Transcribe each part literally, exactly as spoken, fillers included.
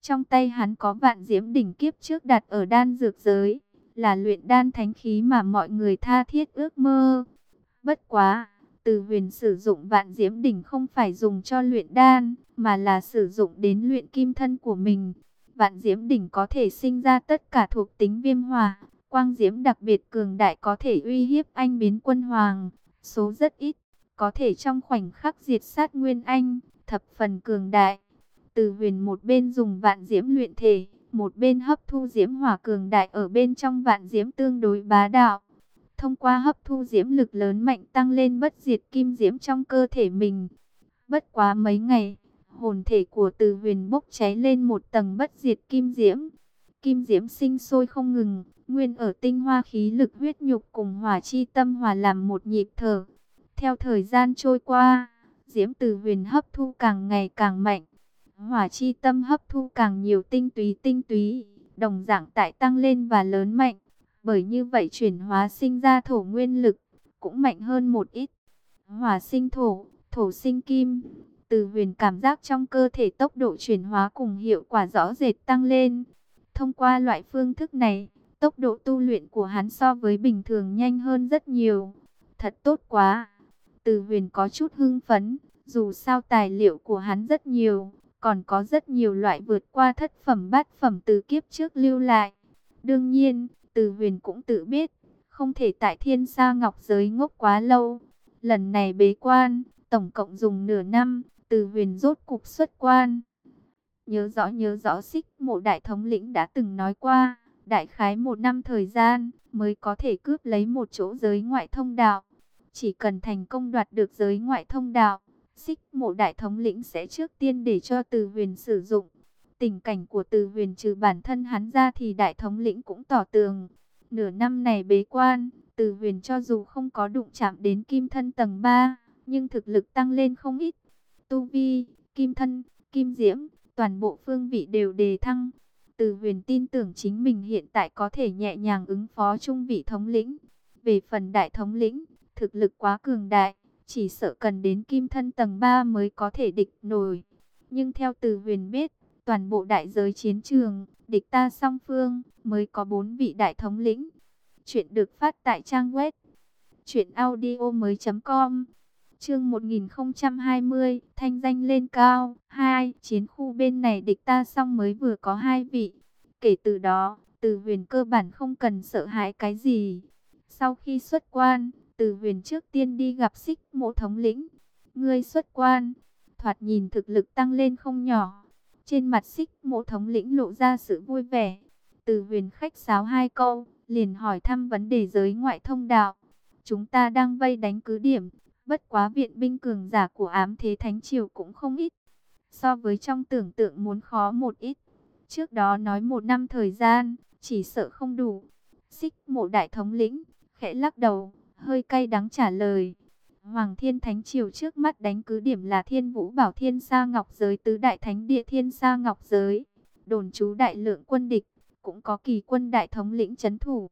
Trong tay hắn có vạn diễm đỉnh kiếp trước đặt ở đan dược giới, là luyện đan thánh khí mà mọi người tha thiết ước mơ. Bất quá, Từ Huyền sử dụng vạn diễm đỉnh không phải dùng cho luyện đan, mà là sử dụng đến luyện kim thân của mình. Vạn diễm đỉnh có thể sinh ra tất cả thuộc tính viêm hỏa, quang diễm đặc biệt cường đại có thể uy hiếp anh biến quân hoàng, số rất ít, có thể trong khoảnh khắc diệt sát nguyên anh, thập phần cường đại. Từ Huyền một bên dùng vạn diễm luyện thể, một bên hấp thu diễm hỏa cường đại ở bên trong vạn diễm tương đối bá đạo. Thông qua hấp thu diễm lực lớn mạnh tăng lên bất diệt kim diễm trong cơ thể mình. Bất quá mấy ngày, hồn thể của Từ Huyền bốc cháy lên một tầng bất diệt kim diễm. Kim diễm sinh sôi không ngừng, nguyên ở tinh hoa khí lực huyết nhục cùng hỏa chi tâm hòa làm một nhịp thở. Theo thời gian trôi qua, diễm Từ Huyền hấp thu càng ngày càng mạnh. Hỏa chi tâm hấp thu càng nhiều tinh túy tinh túy, đồng dạng tại tăng lên và lớn mạnh. Bởi như vậy chuyển hóa sinh ra thổ nguyên lực, cũng mạnh hơn một ít. Hỏa sinh thổ, thổ sinh kim. Từ Huyền cảm giác trong cơ thể tốc độ chuyển hóa cùng hiệu quả rõ rệt tăng lên. Thông qua loại phương thức này, tốc độ tu luyện của hắn so với bình thường nhanh hơn rất nhiều. Thật tốt quá. Từ Huyền có chút hưng phấn, dù sao tài liệu của hắn rất nhiều, còn có rất nhiều loại vượt qua thất phẩm bát phẩm từ kiếp trước lưu lại. Đương nhiên, Từ Huyền cũng tự biết, không thể tại Thiên Sa Ngọc Giới ngốc quá lâu. Lần này bế quan, tổng cộng dùng nửa năm, Từ Huyền rốt cục xuất quan. Nhớ rõ nhớ rõ Xích Mộ Đại Thống lĩnh đã từng nói qua, đại khái một năm thời gian mới có thể cướp lấy một chỗ giới ngoại thông đạo. Chỉ cần thành công đoạt được giới ngoại thông đạo, Xích Mộ Đại Thống lĩnh sẽ trước tiên để cho Từ Huyền sử dụng. Tình cảnh của Từ Huyền trừ bản thân hắn ra thì Đại Thống lĩnh cũng tỏ tường. Nửa năm này bế quan, Từ Huyền cho dù không có đụng chạm đến kim thân tầng ba, nhưng thực lực tăng lên không ít. Tu vi, kim thân, kim diễm, toàn bộ phương vị đều đề thăng. Từ Huyền tin tưởng chính mình hiện tại có thể nhẹ nhàng ứng phó trung vị thống lĩnh. Về phần Đại Thống lĩnh, thực lực quá cường đại, chỉ sợ cần đến kim thân tầng ba mới có thể địch nổi. Nhưng theo Từ Huyền biết, toàn bộ đại giới chiến trường, địch ta song phương, mới có bốn vị đại thống lĩnh. Chuyện được phát tại trang web truyện audio mới chấm com. Chương một nghìn không trăm hai mươi, thanh danh lên cao. Hai, chiến khu bên này địch ta song mới vừa có hai vị. Kể từ đó, Từ Huyền cơ bản không cần sợ hãi cái gì. Sau khi xuất quan, Từ Huyền trước tiên đi gặp Xích Mộ thống lĩnh. Ngươi xuất quan, thoạt nhìn thực lực tăng lên không nhỏ. Trên mặt Xích Mộ thống lĩnh lộ ra sự vui vẻ. Từ Huyền khách sáo hai câu, liền hỏi thăm vấn đề giới ngoại thông đạo. Chúng ta đang vây đánh cứ điểm, bất quá viện binh cường giả của Ám Thế Thánh Triều cũng không ít. So với trong tưởng tượng muốn khó một ít. Trước đó nói một năm thời gian, chỉ sợ không đủ. Xích Mộ Đại thống lĩnh khẽ lắc đầu, hơi cay đắng trả lời. Hoàng Thiên Thánh Triều trước mắt đánh cứ điểm là Thiên Vũ Bảo Thiên Sa Ngọc Giới tứ đại thánh địa Thiên Sa Ngọc Giới. Đồn trú đại lượng quân địch, cũng có kỳ quân đại thống lĩnh trấn thủ.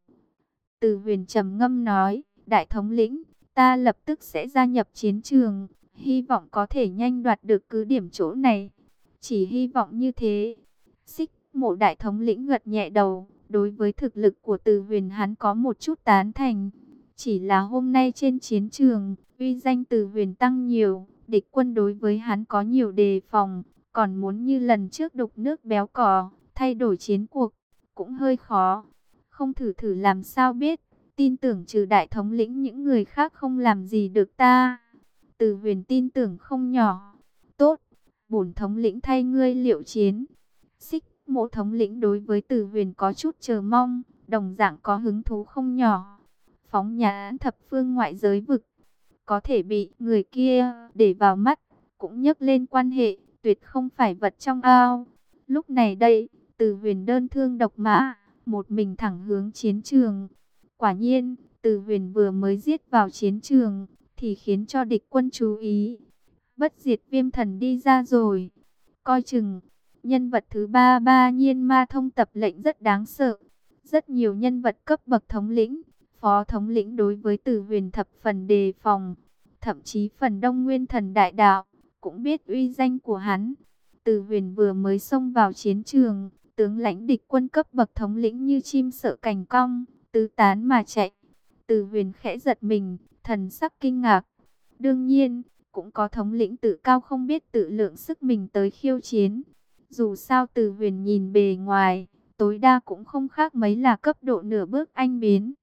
Từ Huyền trầm ngâm nói, Đại thống lĩnh, ta lập tức sẽ gia nhập chiến trường, hy vọng có thể nhanh đoạt được cứ điểm chỗ này. Chỉ hy vọng như thế. Xích Mộ Đại thống lĩnh gật nhẹ đầu, đối với thực lực của Từ Huyền hắn có một chút tán thành. Chỉ là hôm nay trên chiến trường, uy danh Từ Huyền tăng nhiều, địch quân đối với hắn có nhiều đề phòng, còn muốn như lần trước đục nước béo cò, thay đổi chiến cuộc, cũng hơi khó. Không thử thử làm sao biết, tin tưởng trừ Đại thống lĩnh những người khác không làm gì được ta. Từ Huyền tin tưởng không nhỏ. Tốt, bổn thống lĩnh thay ngươi liệu chiến. Xích Mộ thống lĩnh đối với Từ Huyền có chút chờ mong, đồng dạng có hứng thú không nhỏ. Phóng nhãn thập phương ngoại giới vực, có thể bị người kia để vào mắt, cũng nhấc lên quan hệ, tuyệt không phải vật trong ao. Lúc này đây, Từ Huyền đơn thương độc mã, một mình thẳng hướng chiến trường. Quả nhiên, Từ Huyền vừa mới giết vào chiến trường, thì khiến cho địch quân chú ý. Bất diệt viêm thần đi ra rồi. Coi chừng, nhân vật thứ ba ba nhiên ma thông tập lệnh rất đáng sợ. Rất nhiều nhân vật cấp bậc thống lĩnh, phó thống lĩnh đối với Từ Huyền thập phần đề phòng. Thậm chí phần đông nguyên thần đại đạo, cũng biết uy danh của hắn. Từ Huyền vừa mới xông vào chiến trường, tướng lãnh địch quân cấp bậc thống lĩnh như chim sợ cành cong, tứ tán mà chạy. Từ Huyền khẽ giật mình, thần sắc kinh ngạc. Đương nhiên, cũng có thống lĩnh tự cao không biết tự lượng sức mình tới khiêu chiến. Dù sao Từ Huyền nhìn bề ngoài, tối đa cũng không khác mấy là cấp độ nửa bước anh biến.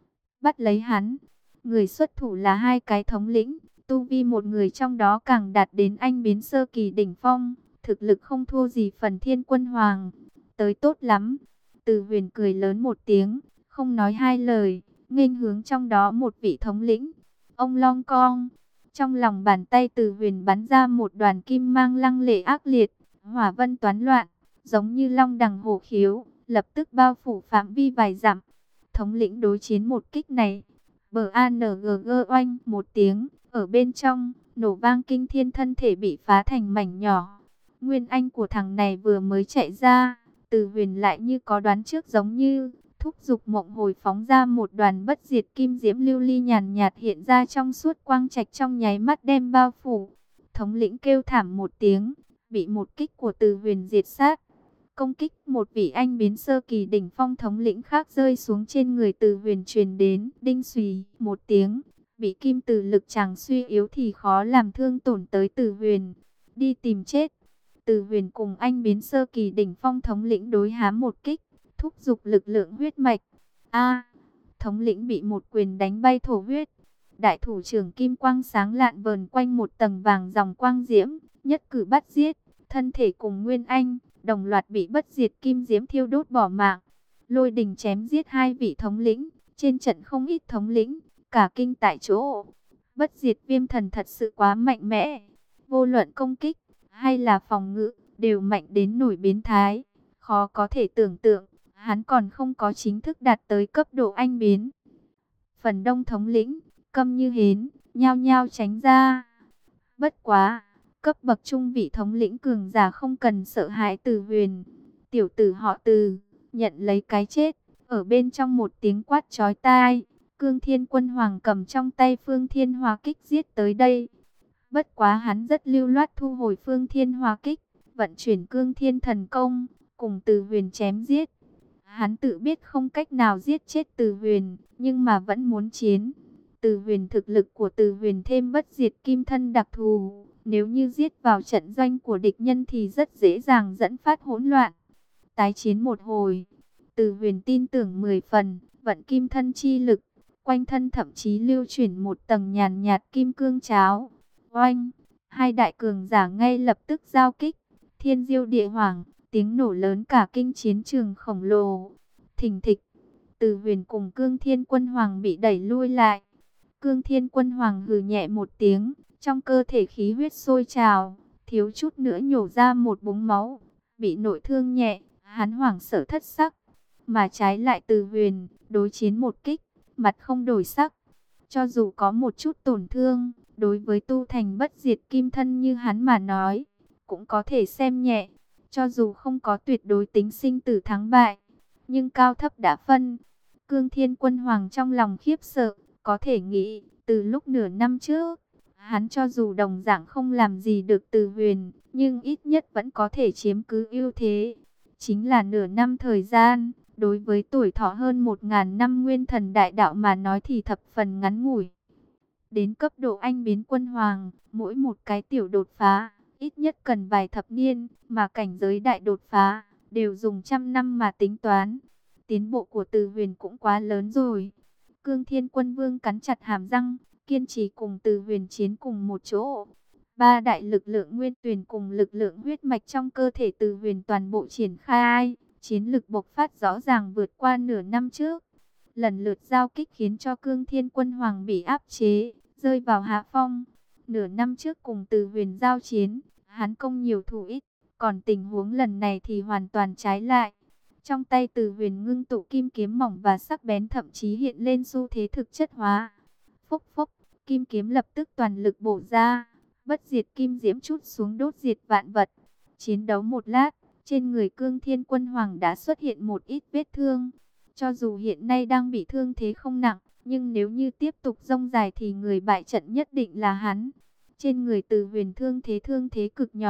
Bắt lấy hắn, người xuất thủ là hai cái thống lĩnh, tu vi một người trong đó càng đạt đến anh biến sơ kỳ đỉnh phong, thực lực không thua gì Phần Thiên Quân Hoàng. Tới tốt lắm. Từ Huyền cười lớn một tiếng, không nói hai lời, nghênh hướng trong đó một vị thống lĩnh. Ông Long Cong. Trong lòng bàn tay Từ Huyền bắn ra một đoàn kim mang lăng lệ ác liệt, hỏa vân toán loạn, giống như long đằng hổ khiếu, lập tức bao phủ phạm vi vài dặm. Thống lĩnh đối chiến một kích này, bờ a en giê giê oanh một tiếng, ở bên trong, nổ vang kinh thiên, thân thể bị phá thành mảnh nhỏ. Nguyên anh của thằng này vừa mới chạy ra, Từ Huyền lại như có đoán trước, giống như thúc giục mộng hồi phóng ra một đoàn bất diệt kim diễm lưu ly nhàn nhạt hiện ra trong suốt quang trạch, trong nháy mắt đem bao phủ. Thống lĩnh kêu thảm một tiếng, bị một kích của Từ Huyền diệt sát. Công kích một vị anh biến sơ kỳ đỉnh phong thống lĩnh khác rơi xuống trên người Từ Huyền truyền đến, đinh xùy một tiếng, bị kim từ lực chàng suy yếu thì khó làm thương tổn tới Từ Huyền. Đi tìm chết. Từ Huyền cùng anh biến sơ kỳ đỉnh phong thống lĩnh đối hám một kích, thúc giục lực lượng huyết mạch. A, thống lĩnh bị một quyền đánh bay thổ huyết. Đại thủ trưởng kim quang sáng lạn vờn quanh một tầng vàng dòng quang diễm, nhất cử bắt giết, thân thể cùng Nguyên Anh đồng loạt bị bất diệt kim diễm thiêu đốt bỏ mạng. Lôi đình chém giết hai vị thống lĩnh, trên trận không ít thống lĩnh, cả kinh tại chỗ. Bất diệt viêm thần thật sự quá mạnh mẽ, vô luận công kích hay là phòng ngự đều mạnh đến nổi biến thái, khó có thể tưởng tượng. Hắn còn không có chính thức đạt tới cấp độ anh biến. Phần đông thống lĩnh câm như hến, nhao nhao tránh ra. Bất quá, cấp bậc trung vị thống lĩnh cường giả không cần sợ hãi Từ Huyền. Tiểu tử họ Từ, nhận lấy cái chết. Ở bên trong một tiếng quát chói tai, Cương Thiên Quân Hoàng cầm trong tay Phương Thiên Hỏa Kích giết tới đây. Bất quá hắn rất lưu loát thu hồi Phương Thiên Hỏa Kích, vận chuyển Cương Thiên Thần Công, cùng Từ Huyền chém giết. Hắn tự biết không cách nào giết chết Từ Huyền, nhưng mà vẫn muốn chiến. Từ Huyền thực lực của Từ Huyền thêm bất diệt kim thân đặc thù, nếu như giết vào trận doanh của địch nhân thì rất dễ dàng dẫn phát hỗn loạn. Tái chiến một hồi, Từ Huyền tin tưởng mười phần, vận kim thân chi lực, quanh thân thậm chí lưu chuyển một tầng nhàn nhạt kim cương cháo. Oanh, hai đại cường giả ngay lập tức giao kích, thiên diêu địa hoàng, tiếng nổ lớn cả kinh chiến trường khổng lồ. Thình thịch, Từ Huyền cùng Cương Thiên Quân Hoàng bị đẩy lui lại. Cương Thiên Quân Hoàng hừ nhẹ một tiếng, trong cơ thể khí huyết sôi trào, thiếu chút nữa nhổ ra một búng máu, bị nội thương nhẹ, hắn hoảng sợ thất sắc. Mà trái lại Từ Huyền, đối chiến một kích, mặt không đổi sắc. Cho dù có một chút tổn thương, đối với tu thành bất diệt kim thân như hắn mà nói, cũng có thể xem nhẹ. Cho dù không có tuyệt đối tính sinh tử thắng bại, nhưng cao thấp đã phân. Cương Thiên Quân Hoàng trong lòng khiếp sợ, có thể nghĩ, từ lúc nửa năm trước, hắn cho dù đồng dạng không làm gì được Từ Huyền, nhưng ít nhất vẫn có thể chiếm cứ ưu thế. Chính là nửa năm thời gian, đối với tuổi thọ hơn một ngàn năm nguyên thần đại đạo mà nói thì thập phần ngắn ngủi. Đến cấp độ anh biến quân hoàng, mỗi một cái tiểu đột phá, ít nhất cần vài thập niên, mà cảnh giới đại đột phá, đều dùng trăm năm mà tính toán. Tiến bộ của Từ Huyền cũng quá lớn rồi. Cương Thiên Quân Vương cắn chặt hàm răng, kiên trì cùng Từ Huyền chiến cùng một chỗ. Ba đại lực lượng nguyên tuyển cùng lực lượng huyết mạch trong cơ thể Từ Huyền toàn bộ triển khai, chiến lực bộc phát rõ ràng vượt qua nửa năm trước. Lần lượt giao kích khiến cho Cương Thiên Quân Hoàng bị áp chế, rơi vào hạ phong. Nửa năm trước cùng Từ Huyền giao chiến, hắn công nhiều thủ ít, còn tình huống lần này thì hoàn toàn trái lại. Trong tay Từ Huyền ngưng tụ kim kiếm mỏng và sắc bén, thậm chí hiện lên xu thế thực chất hóa. Phốc phốc, kim kiếm lập tức toàn lực bổ ra, bất diệt kim diễm chút xuống đốt diệt vạn vật. Chiến đấu một lát, trên người Cương Thiên Quân Hoàng đã xuất hiện một ít vết thương. Cho dù hiện nay đang bị thương thế không nặng, nhưng nếu như tiếp tục rông dài thì người bại trận nhất định là hắn. Trên người Từ Huyền thương thế thương thế cực nhỏ,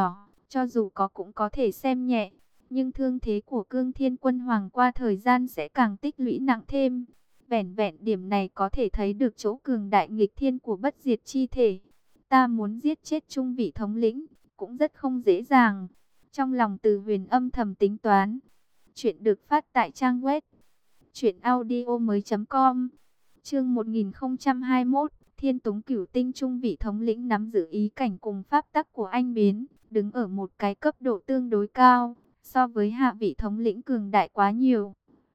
cho dù có cũng có thể xem nhẹ, nhưng thương thế của Cương Thiên Quân Hoàng qua thời gian sẽ càng tích lũy nặng thêm. Vẻn vẹn điểm này có thể thấy được chỗ cường đại nghịch thiên của bất diệt chi thể. Ta muốn giết chết trung vị thống lĩnh, cũng rất không dễ dàng. Trong lòng Từ Huyền âm thầm tính toán. Chuyện được phát tại trang web truyện audio mới chấm com. Chương một nghìn không trăm hai mươi mốt, Thiên Túng Cửu Tinh trung vị thống lĩnh nắm giữ ý cảnh cùng pháp tắc của anh biến, đứng ở một cái cấp độ tương đối cao, so với hạ vị thống lĩnh cường đại quá nhiều.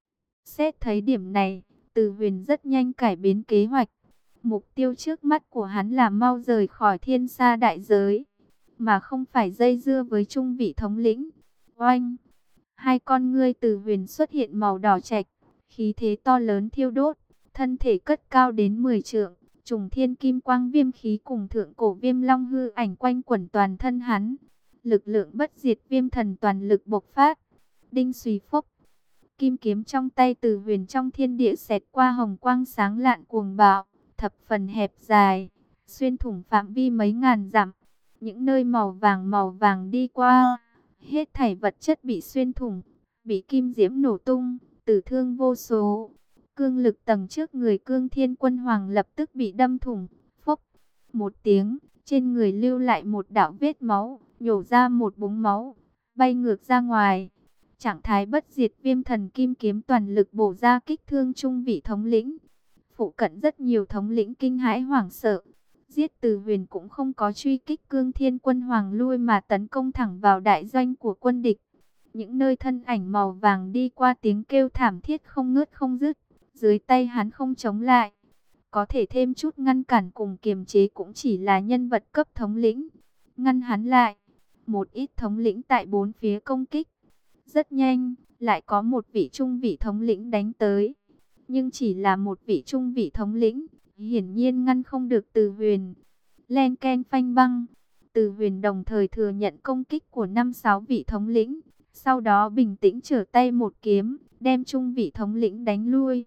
Xét thấy điểm này, Từ Huyền rất nhanh cải biến kế hoạch. Mục tiêu trước mắt của hắn là mau rời khỏi thiên sa đại giới, mà không phải dây dưa với trung vị thống lĩnh. Oanh! Hai con ngươi Từ Huyền xuất hiện màu đỏ trạch, khí thế to lớn thiêu đốt, thân thể cất cao đến mười trượng, trùng thiên kim quang viêm khí cùng thượng cổ viêm long hư ảnh quanh quẩn toàn thân hắn. Lực lượng bất diệt viêm thần toàn lực bộc phát. Đinh xùy phốc. Kim kiếm trong tay Từ Huyền trong thiên địa xẹt qua hồng quang sáng lạn cuồng bạo, thập phần hẹp dài, xuyên thủng phạm vi mấy ngàn dặm. Những nơi màu vàng màu vàng đi qua, hết thảy vật chất bị xuyên thủng, bị kim diễm nổ tung, tử thương vô số. Cương lực tầng trước người Cương Thiên Quân Hoàng lập tức bị đâm thủng, phốc, một tiếng, trên người lưu lại một đạo vết máu, nhổ ra một búng máu, bay ngược ra ngoài. Trạng thái bất diệt viêm thần kim kiếm toàn lực bổ ra kích thương trung vị thống lĩnh. Phụ cận rất nhiều thống lĩnh kinh hãi hoảng sợ. Giết Từ Huyền cũng không có truy kích Cương Thiên Quân Hoàng lui mà tấn công thẳng vào đại doanh của quân địch. Những nơi thân ảnh màu vàng đi qua tiếng kêu thảm thiết không ngớt không dứt. Dưới tay hắn không chống lại, có thể thêm chút ngăn cản cùng kiềm chế cũng chỉ là nhân vật cấp thống lĩnh. Ngăn hắn lại, một ít thống lĩnh tại bốn phía công kích. Rất nhanh, lại có một vị trung vị thống lĩnh đánh tới. Nhưng chỉ là một vị trung vị thống lĩnh, hiển nhiên ngăn không được Từ Huyền. Len ken phanh băng, Từ Huyền đồng thời thừa nhận công kích của năm sáu vị thống lĩnh. Sau đó bình tĩnh trở tay một kiếm, đem trung vị thống lĩnh đánh lui.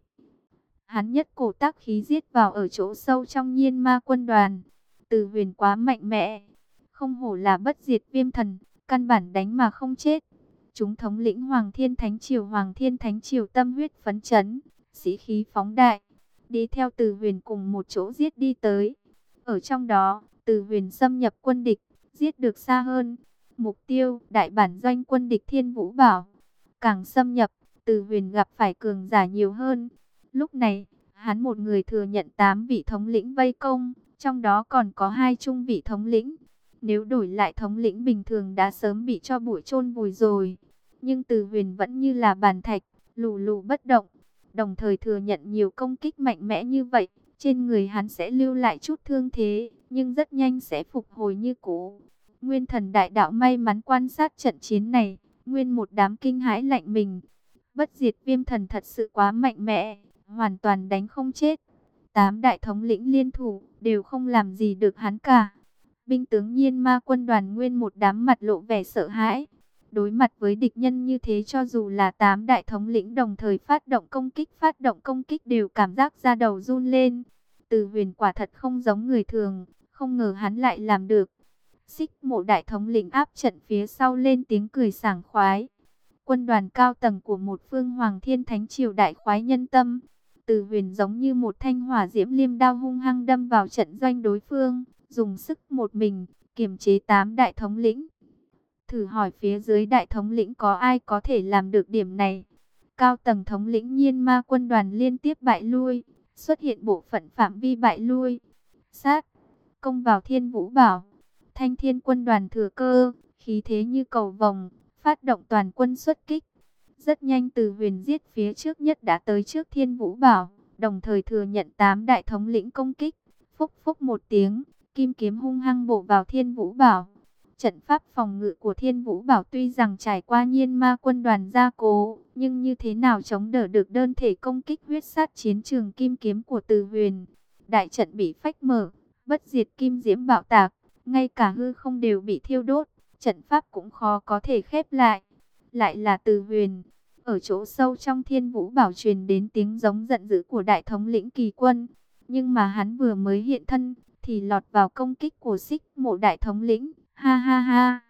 Hắn nhất cổ tác khí giết vào ở chỗ sâu trong Nhiên Ma quân đoàn. Từ Huyền quá mạnh mẽ, không hổ là bất diệt viêm thần, căn bản đánh mà không chết. Chúng thống lĩnh Hoàng Thiên Thánh Triều Hoàng Thiên Thánh Triều tâm huyết phấn chấn, sĩ khí phóng đại, đi theo Từ Huyền cùng một chỗ giết đi tới. Ở trong đó, Từ Huyền xâm nhập quân địch, giết được xa hơn. Mục tiêu, đại bản doanh quân địch Thiên Vũ Bảo. Càng xâm nhập, Từ Huyền gặp phải cường giả nhiều hơn. Lúc này, hắn một người thừa nhận tám vị thống lĩnh vây công, trong đó còn có hai trung vị thống lĩnh. Nếu đổi lại thống lĩnh bình thường đã sớm bị cho bụi chôn vùi rồi. Nhưng Từ Huyền vẫn như là bàn thạch, lù lù bất động. Đồng thời thừa nhận nhiều công kích mạnh mẽ như vậy, trên người hắn sẽ lưu lại chút thương thế, nhưng rất nhanh sẽ phục hồi như cũ. Nguyên Thần Đại Đạo may mắn quan sát trận chiến này, nguyên một đám kinh hãi lạnh mình. Bất diệt viêm thần thật sự quá mạnh mẽ, hoàn toàn đánh không chết. Tám đại thống lĩnh liên thủ, đều không làm gì được hắn cả. Binh tướng Nhiên Ma quân đoàn nguyên một đám mặt lộ vẻ sợ hãi. Đối mặt với địch nhân như thế, cho dù là tám đại thống lĩnh đồng thời phát động công kích, phát động công kích đều cảm giác da đầu run lên. Từ Huyền quả thật không giống người thường, không ngờ hắn lại làm được. Xích Mộ đại thống lĩnh áp trận phía sau lên tiếng cười sảng khoái. Quân đoàn cao tầng của một phương Hoàng Thiên Thánh Triều đại khoái nhân tâm. Từ Huyền giống như một thanh hỏa diễm liêm đao hung hăng đâm vào trận doanh đối phương, dùng sức một mình kiềm chế tám đại thống lĩnh. Thử hỏi phía dưới đại thống lĩnh có ai có thể làm được điểm này? Cao tầng thống lĩnh Nhiên Ma quân đoàn liên tiếp bại lui, xuất hiện bộ phận phạm vi bại lui. Sát công vào Thiên Vũ Bảo, Thanh Thiên quân đoàn thừa cơ, khí thế như cầu vồng, phát động toàn quân xuất kích. Rất nhanh Từ Huyền giết phía trước nhất đã tới trước Thiên Vũ Bảo, đồng thời thừa nhận tám đại thống lĩnh công kích. Phúc phúc một tiếng, kim kiếm hung hăng bổ vào Thiên Vũ Bảo. Trận pháp phòng ngự của Thiên Vũ Bảo tuy rằng trải qua Nhiên Ma quân đoàn gia cố, nhưng như thế nào chống đỡ được đơn thể công kích huyết sát chiến trường kim kiếm của Từ Huyền. Đại trận bị phách mở, bất diệt kim diễm bạo tạc, ngay cả hư không đều bị thiêu đốt, trận pháp cũng khó có thể khép lại. Lại là Từ Huyền. Ở chỗ sâu trong Thiên Vũ Bảo truyền đến tiếng giống giận dữ của đại thống lĩnh Kỳ Quân, nhưng mà hắn vừa mới hiện thân thì lọt vào công kích của Xích Mộ đại thống lĩnh. Ha ha ha.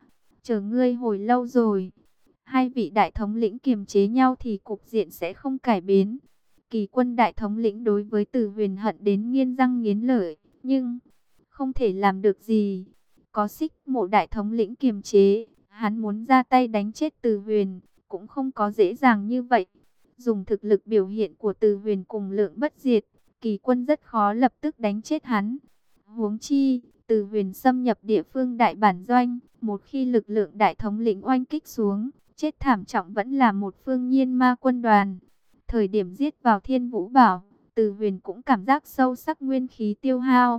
chờ ngươi hồi lâu rồi. Hai vị đại thống lĩnh kiềm chế nhau thì cục diện sẽ không cải biến. Kỳ Quân đại thống lĩnh đối với Từ Huyền hận đến nghiến răng nghiến lợi, nhưng không thể làm được gì. Có Xích Mộ đại thống lĩnh kiềm chế, hắn muốn ra tay đánh chết Từ Huyền cũng không có dễ dàng như vậy. Dùng thực lực biểu hiện của Từ Huyền cùng Lượng Bất Diệt, Kỳ Quân rất khó lập tức đánh chết hắn. Huống chi, Từ Huyền xâm nhập địa phương đại bản doanh, một khi lực lượng đại thống lĩnh oanh kích xuống, chết thảm trọng vẫn là một phương Nhiên Ma quân đoàn. Thời điểm giết vào Thiên Vũ Bảo, Từ Huyền cũng cảm giác sâu sắc nguyên khí tiêu hao.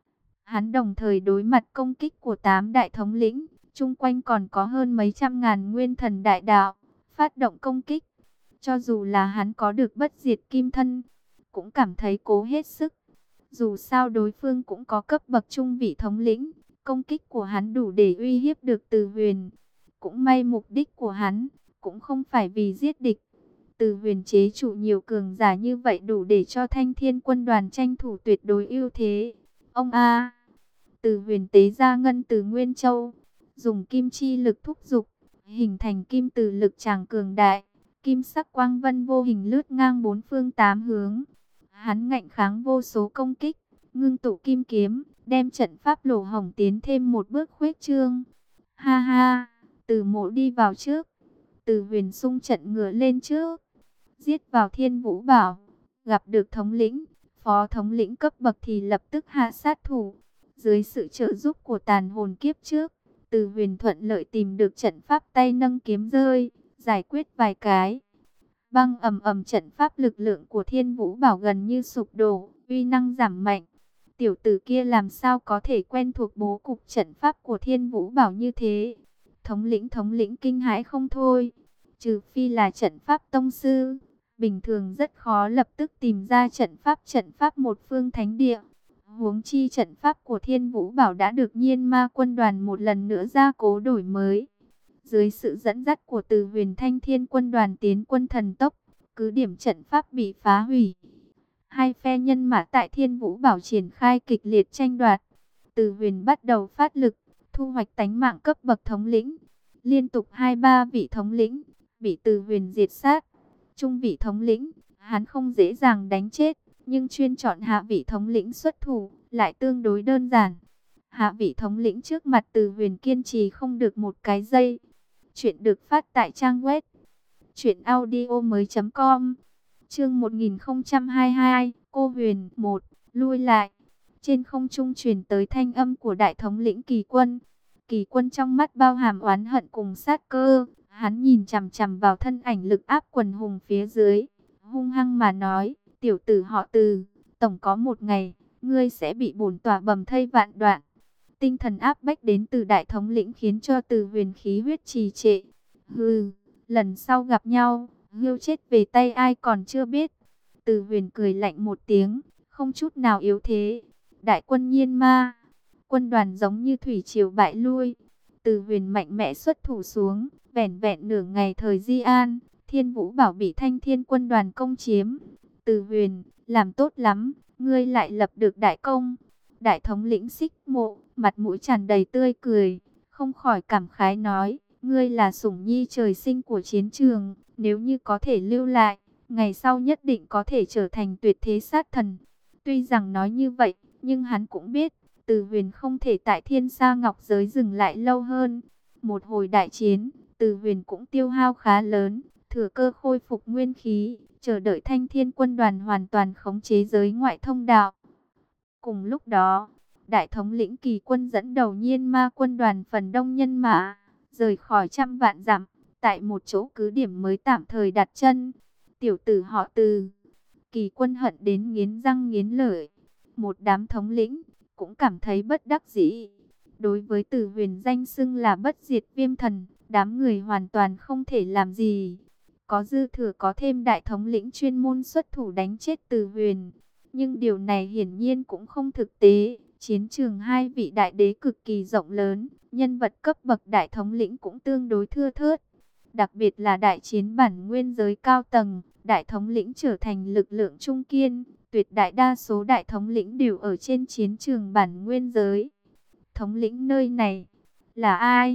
Hắn đồng thời đối mặt công kích của tám đại thống lĩnh, chung quanh còn có hơn mấy trăm ngàn nguyên thần đại đạo, phát động công kích. Cho dù là hắn có được bất diệt kim thân, cũng cảm thấy cố hết sức. Dù sao đối phương cũng có cấp bậc trung vị thống lĩnh, công kích của hắn đủ để uy hiếp được Từ Huyền. Cũng may mục đích của hắn cũng không phải vì giết địch. Từ Huyền chế trụ nhiều cường giả như vậy đủ để cho Thanh Thiên quân đoàn tranh thủ tuyệt đối ưu thế. Ông a, Từ Huyền tế ra ngân từ Nguyên Châu, dùng kim chi lực thúc dục, hình thành kim từ lực tràng cường đại. Kim sắc quang vân vô hình lướt ngang bốn phương tám hướng. Hắn ngạnh kháng vô số công kích, ngưng tụ kim kiếm, đem trận pháp lỗ hổng tiến thêm một bước khuếch trương. Ha ha, Từ Mộ đi vào trước. Từ Huyền xung trận ngựa lên trước, giết vào Thiên Vũ Bảo. Gặp được thống lĩnh, phó thống lĩnh cấp bậc thì lập tức hạ sát thủ. Dưới sự trợ giúp của tàn hồn kiếp trước, Từ Huyền thuận lợi tìm được trận pháp tay nâng kiếm rơi, giải quyết vài cái. Băng ầm ầm, trận pháp lực lượng của Thiên Vũ Bảo gần như sụp đổ, uy năng giảm mạnh. Tiểu tử kia làm sao có thể quen thuộc bố cục trận pháp của Thiên Vũ Bảo như thế? Thống lĩnh thống lĩnh kinh hãi không thôi. Trừ phi là trận pháp tông sư, bình thường rất khó lập tức tìm ra trận pháp trận pháp một phương thánh địa. Huống chi trận pháp của Thiên Vũ Bảo đã được Nhiên Ma quân đoàn một lần nữa gia cố đổi mới. Dưới sự dẫn dắt của Từ Huyền, Thanh Thiên quân đoàn tiến quân thần tốc, cứ điểm trận pháp bị phá hủy. Hai phe nhân mã tại Thiên Vũ Bảo triển khai kịch liệt tranh đoạt. Từ Huyền bắt đầu phát lực, thu hoạch tánh mạng cấp bậc thống lĩnh. Liên tục hai ba vị thống lĩnh bị Từ Huyền diệt sát. Trung vị thống lĩnh, hắn không dễ dàng đánh chết, nhưng chuyên chọn hạ vị thống lĩnh xuất thủ lại tương đối đơn giản. Hạ vị thống lĩnh trước mặt Từ Huyền kiên trì không được một cái giây. Chuyện được phát tại trang web truyện audio mới chấm com. Chương một nghìn không trăm hai mươi hai, Cô Huyền một, lui lại. Trên không trung truyền tới thanh âm của đại thống lĩnh Kỳ Quân. Kỳ Quân trong mắt bao hàm oán hận cùng sát cơ, hắn nhìn chằm chằm vào thân ảnh lực áp quần hùng phía dưới, hung hăng mà nói: "Tiểu tử họ Từ, tổng có một ngày ngươi sẽ bị bổn tỏa bầm thây vạn đoạn." Tinh thần áp bách đến từ đại thống lĩnh khiến cho Từ Huyền khí huyết trì trệ. Hừ, lần sau gặp nhau, hươu chết về tay ai còn chưa biết. Từ Huyền cười lạnh một tiếng, không chút nào yếu thế. Đại quân Nhiên Ma quân đoàn giống như thủy triều bại lui. Từ Huyền mạnh mẽ xuất thủ xuống, vẻn vẹn nửa ngày thời di an, Thiên Vũ Bảo bị Thanh Thiên quân đoàn công chiếm. Từ Huyền, làm tốt lắm, ngươi lại lập được đại công. Đại thống lĩnh Xích Mộ, mặt mũi tràn đầy tươi cười, không khỏi cảm khái nói: "Ngươi là sủng nhi trời sinh của chiến trường, nếu như có thể lưu lại, ngày sau nhất định có thể trở thành tuyệt thế sát thần." Tuy rằng nói như vậy, nhưng hắn cũng biết, Từ Huyền không thể tại Thiên Sa Ngọc Giới dừng lại lâu hơn. Một hồi đại chiến, Từ Huyền cũng tiêu hao khá lớn, thừa cơ khôi phục nguyên khí, chờ đợi Thanh Thiên quân đoàn hoàn toàn khống chế giới ngoại thông đạo. Cùng lúc đó, đại thống lĩnh Kỳ Quân dẫn đầu Nhiên Ma quân đoàn phần đông nhân mã, rời khỏi trăm vạn dặm, tại một chỗ cứ điểm mới tạm thời đặt chân. Tiểu tử họ Từ, Kỳ Quân hận đến nghiến răng nghiến lợi. Một đám thống lĩnh cũng cảm thấy bất đắc dĩ. Đối với Từ Huyền danh xưng là bất diệt viêm thần, đám người hoàn toàn không thể làm gì. Có dư thừa có thêm đại thống lĩnh chuyên môn xuất thủ đánh chết Từ Huyền. Nhưng điều này hiển nhiên cũng không thực tế. Chiến trường hai vị đại đế cực kỳ rộng lớn, nhân vật cấp bậc đại thống lĩnh cũng tương đối thưa thớt. Đặc biệt là đại chiến bản nguyên giới cao tầng, đại thống lĩnh trở thành lực lượng trung kiên. Tuyệt đại đa số đại thống lĩnh đều ở trên chiến trường bản nguyên giới. Thống lĩnh nơi này là ai?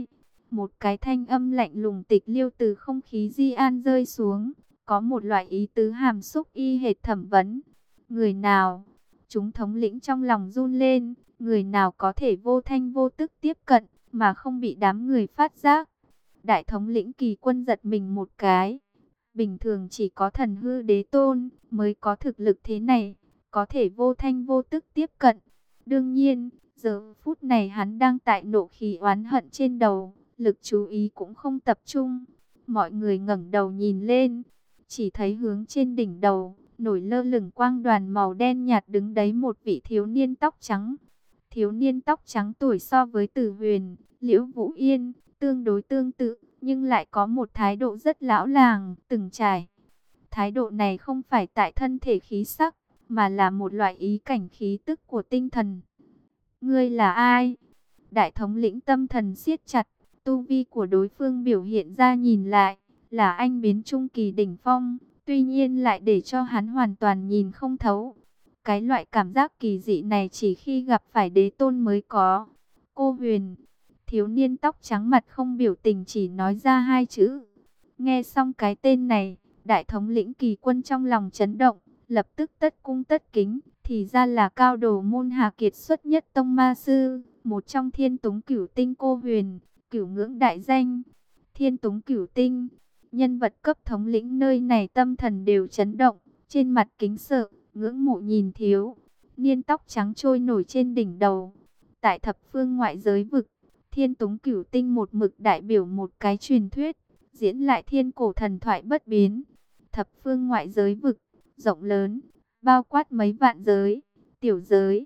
Một cái thanh âm lạnh lùng tịch liêu từ không khí di an rơi xuống, có một loại ý tứ hàm xúc y hệt thẩm vấn. Người nào? Chúng thống lĩnh trong lòng run lên, người nào có thể vô thanh vô tức tiếp cận, mà không bị đám người phát giác. Đại thống lĩnh Kỳ Quân giật mình một cái. Bình thường chỉ có thần hư đế tôn mới có thực lực thế này, có thể vô thanh vô tức tiếp cận. Đương nhiên, giờ phút này hắn đang tại nộ khí oán hận trên đầu, lực chú ý cũng không tập trung. Mọi người ngẩng đầu nhìn lên, chỉ thấy hướng trên đỉnh đầu, nổi lơ lửng quang đoàn màu đen nhạt đứng đấy một vị thiếu niên tóc trắng. Thiếu niên tóc trắng tuổi so với Tử Huyền, Liễu Vũ Yên, tương đối tương tự, nhưng lại có một thái độ rất lão làng, từng trải. Thái độ này không phải tại thân thể khí sắc, mà là một loại ý cảnh khí tức của tinh thần. Ngươi là ai? Đại thống lĩnh tâm thần siết chặt, tu vi của đối phương biểu hiện ra nhìn lại, là anh biến trung kỳ đỉnh phong, tuy nhiên lại để cho hắn hoàn toàn nhìn không thấu. Cái loại cảm giác kỳ dị này chỉ khi gặp phải đế tôn mới có. Cô Huyền, thiếu niên tóc trắng mặt không biểu tình chỉ nói ra hai chữ. Nghe xong cái tên này, đại thống lĩnh Kỳ Quân trong lòng chấn động, lập tức tất cung tất kính, thì ra là cao đồ môn Hà kiệt xuất nhất tông ma sư, một trong thiên túng cửu tinh cô Huyền, cửu ngưỡng đại danh. Thiên túng cửu tinh, nhân vật cấp thống lĩnh nơi này tâm thần đều chấn động, trên mặt kính sợ, ngưỡng mộ nhìn thiếu niên tóc trắng trôi nổi trên đỉnh đầu. Tại thập phương ngoại giới vực, thiên túng cửu tinh một mực đại biểu một cái truyền thuyết, diễn lại thiên cổ thần thoại bất biến. Thập phương ngoại giới vực, rộng lớn, bao quát mấy vạn giới, tiểu giới,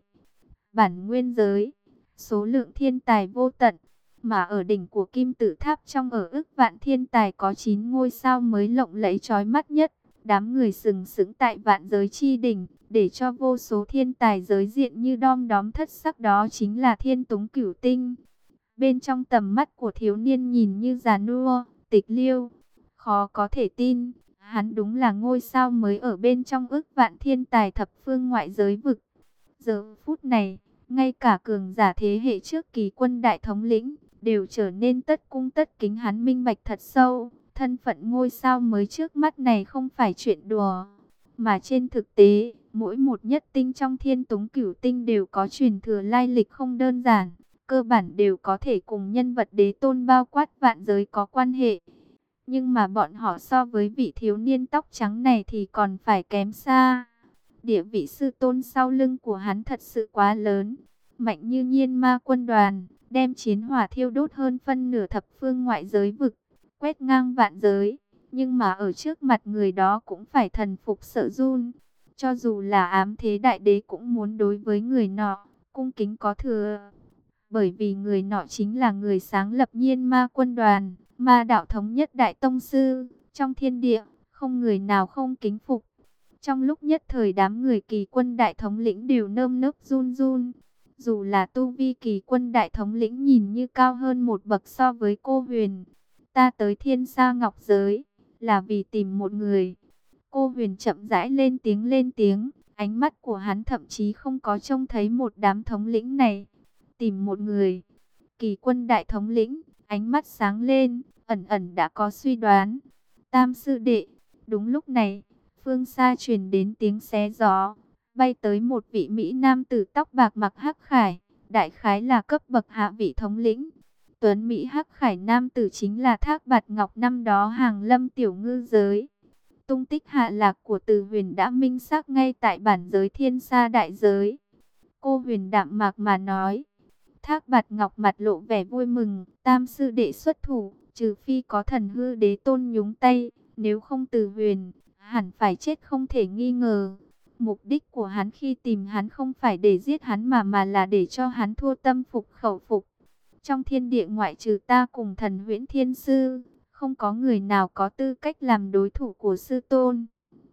bản nguyên giới, số lượng thiên tài vô tận. Mà ở đỉnh của kim tự tháp trong ở ức vạn thiên tài có chín ngôi sao mới lộng lẫy chói mắt nhất. Đám người sừng sững tại vạn giới chi đỉnh, để cho vô số thiên tài giới diện như đom đóm thất sắc, đó chính là thiên túng cửu tinh. Bên trong tầm mắt của thiếu niên nhìn như già nua, tịch liêu, khó có thể tin, hắn đúng là ngôi sao mới ở bên trong ức vạn thiên tài thập phương ngoại giới vực. Giờ phút này, ngay cả cường giả thế hệ trước Kỳ Quân đại thống lĩnh, đều trở nên tất cung tất kính. Hắn minh bạch thật sâu, thân phận ngôi sao mới trước mắt này không phải chuyện đùa. Mà trên thực tế, mỗi một nhất tinh trong thiên túng cửu tinh đều có truyền thừa lai lịch không đơn giản. Cơ bản đều có thể cùng nhân vật đế tôn bao quát vạn giới có quan hệ. Nhưng mà bọn họ so với vị thiếu niên tóc trắng này thì còn phải kém xa. Địa vị sư tôn sau lưng của hắn thật sự quá lớn. Mạnh như nhiên ma quân đoàn, đem chiến hỏa thiêu đốt hơn phân nửa thập phương ngoại giới vực, quét ngang vạn giới. Nhưng mà ở trước mặt người đó cũng phải thần phục sợ run. Cho dù là ám thế đại đế cũng muốn đối với người nọ, cung kính có thừa. Bởi vì người nọ chính là người sáng lập nhiên ma quân đoàn, ma đạo thống nhất đại tông sư. Trong thiên địa, không người nào không kính phục. Trong lúc nhất thời đám người Kỳ Quân đại thống lĩnh đều nơm nớp run run. Dù là tu vi Kỳ Quân đại thống lĩnh nhìn như cao hơn một bậc so với cô Huyền. Ta tới thiên sa ngọc giới, là vì tìm một người. Cô Huyền chậm rãi lên tiếng lên tiếng. Ánh mắt của hắn thậm chí không có trông thấy một đám thống lĩnh này. Tìm một người. Kỳ Quân đại thống lĩnh, ánh mắt sáng lên, ẩn ẩn đã có suy đoán. Tam sư đệ. Đúng lúc này, phương xa truyền đến tiếng xé gió. Bay tới một vị Mỹ nam tử tóc bạc mặc hắc khải, đại khái là cấp bậc hạ vị thống lĩnh. Tuấn Mỹ hắc khải nam tử chính là Thác Bạt Ngọc năm đó hàng lâm tiểu ngư giới. Tung tích hạ lạc của Từ Huyền đã minh xác ngay tại bản giới thiên sa đại giới. Cô Huyền đạm mạc mà nói. Thác Bạt Ngọc mặt lộ vẻ vui mừng. Tam sư đệ xuất thủ, trừ phi có thần hư đế tôn nhúng tay, nếu không Từ Huyền hẳn phải chết không thể nghi ngờ. Mục đích của hắn khi tìm hắn không phải để giết hắn mà mà là để cho hắn thua tâm phục khẩu phục. Trong thiên địa ngoại trừ ta cùng thần Huyễn Thiên Sư, không có người nào có tư cách làm đối thủ của sư tôn.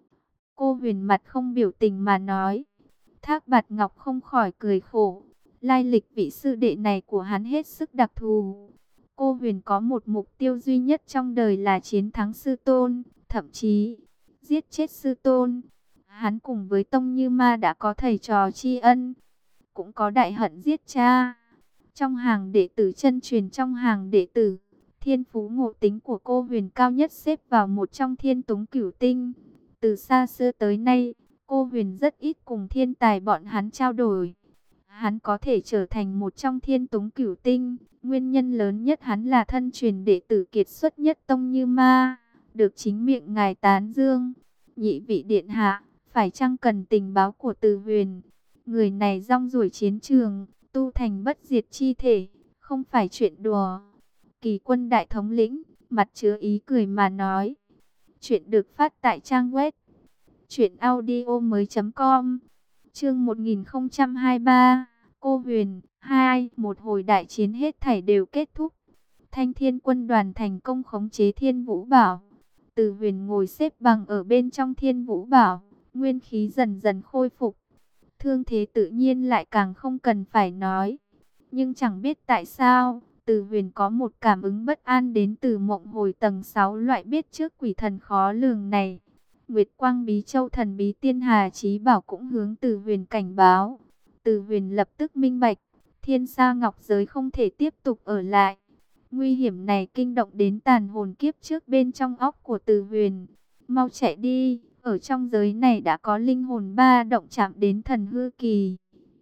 Cô Huyền mặt không biểu tình mà nói. Thác Bạt Ngọc không khỏi cười khổ. Lai lịch vị sư đệ này của hắn hết sức đặc thù. Cô Huyền có một mục tiêu duy nhất trong đời là chiến thắng sư tôn, thậm chí giết chết sư tôn. Hắn cùng với Tông Như Ma đã có thầy trò tri ân, cũng có đại hận giết cha. Trong hàng đệ tử chân truyền trong hàng đệ tử, Thiên phú ngộ tính của cô Huyền cao nhất xếp vào một trong thiên túng cửu tinh. Từ xa xưa tới nay, cô Huyền rất ít cùng thiên tài bọn hắn trao đổi. Hắn có thể trở thành một trong thiên túng cửu tinh. Nguyên nhân lớn nhất hắn là thân truyền đệ tử kiệt xuất nhất tông Như Ma, được chính miệng ngài tán dương. Nhị vị điện hạ, phải chăng cần tình báo của Từ Huyền? Người này rong ruổi chiến trường, tu thành bất diệt chi thể, không phải chuyện đùa. Kỳ Quân đại thống lĩnh, mặt chứa ý cười mà nói. Chuyện được phát tại trang web truyện audio mới chấm com. Chương một nghìn không trăm hai mươi ba. Cô Huyền hai. Một hồi đại chiến hết thảy đều kết thúc. Thanh Thiên quân đoàn thành công khống chế Thiên Vũ Bảo. Từ Huyền ngồi xếp bằng ở bên trong Thiên Vũ Bảo, nguyên khí dần dần khôi phục. Thương thế tự nhiên lại càng không cần phải nói. Nhưng chẳng biết tại sao, Từ Huyền có một cảm ứng bất an đến từ mộng hồi tầng sáu loại biết trước quỷ thần khó lường này. Nguyệt Quang Bí Châu thần bí Tiên Hà Chí Bảo cũng hướng Từ Huyền cảnh báo. Từ Huyền lập tức minh bạch, Thiên Sa Ngọc Giới không thể tiếp tục ở lại. Nguy hiểm này kinh động đến tàn hồn kiếp trước bên trong óc của Từ Huyền. Mau chạy đi, ở trong giới này đã có linh hồn ba động chạm đến thần hư kỳ.